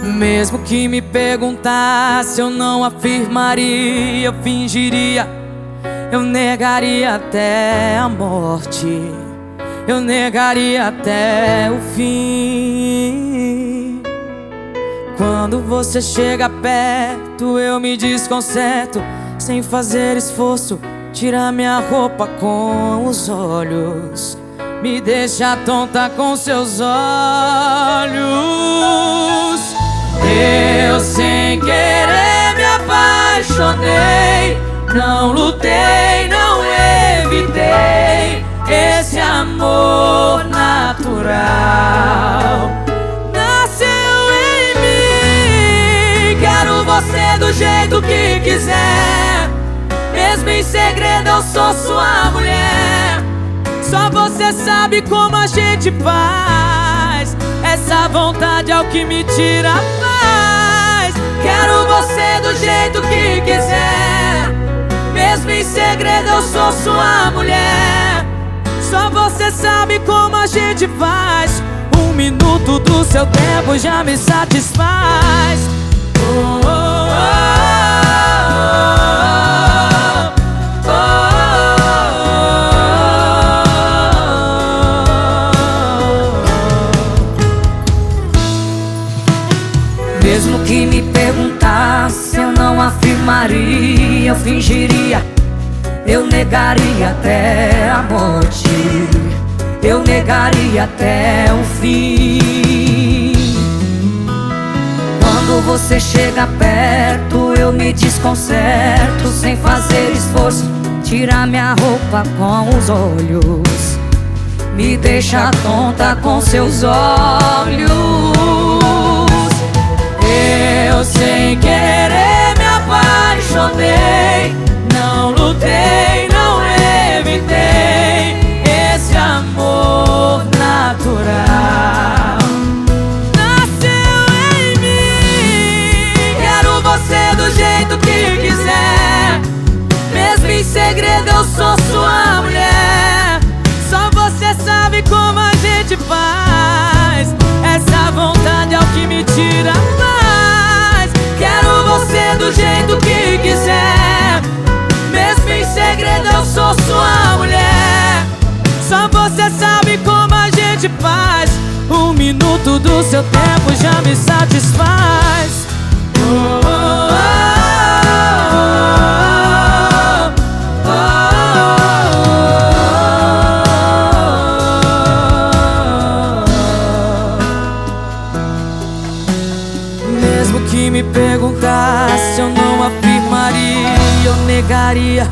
Mesmo que me perguntasse, eu não afirmaria, eu fingiria, eu negaria até a morte, eu negaria até o fim. Quando você chega perto, eu me desconcerto, sem fazer esforço, tira minha roupa com os olhos, me deixa tonta com seus olhos. Eu sem querer me apaixonei, não lutei, não evitei esse amor natural. Nasceu em mim, quero você do jeito que quiser. Mesmo em segredo eu sou sua mulher. Só você sabe como a gente faz. Essa vontade é o que me tira a paz. Quero você do jeito que quiser. Mesmo em segredo eu sou sua mulher. Só você sabe como a gente faz. 1 minuto do seu tempo já me satisfaz. Oh, oh, oh, oh, oh. Mesmo que me perguntasse, eu não afirmaria, eu fingiria, eu negaria até a morte, eu negaria até o fim. Quando você chega perto, eu me desconcerto, sem fazer esforço, tira minha roupa com os olhos, me deixa tonta com seus olhos. Eu sem querer me apaixonei, não lutei, não evitei esse amor natural. Nasceu em mim, quero você do jeito que quiser. Mesmo em segredo eu sou sua mulher. Só você sabe como a gente faz. Essa vontade é o que me tira a paz. Quero você do jeito que quiser. Mesmo em segredo eu sou sua mulher. Só você sabe como a gente faz. 1 minuto do seu tempo já me satisfaz. Oh, oh, oh, oh, oh. Mesmo que me perguntasse, eu não afirmaria, eu negaria.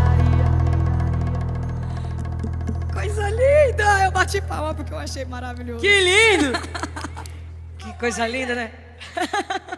Coisa linda! Eu bati palma porque eu achei maravilhoso. Que lindo! Que coisa linda, né?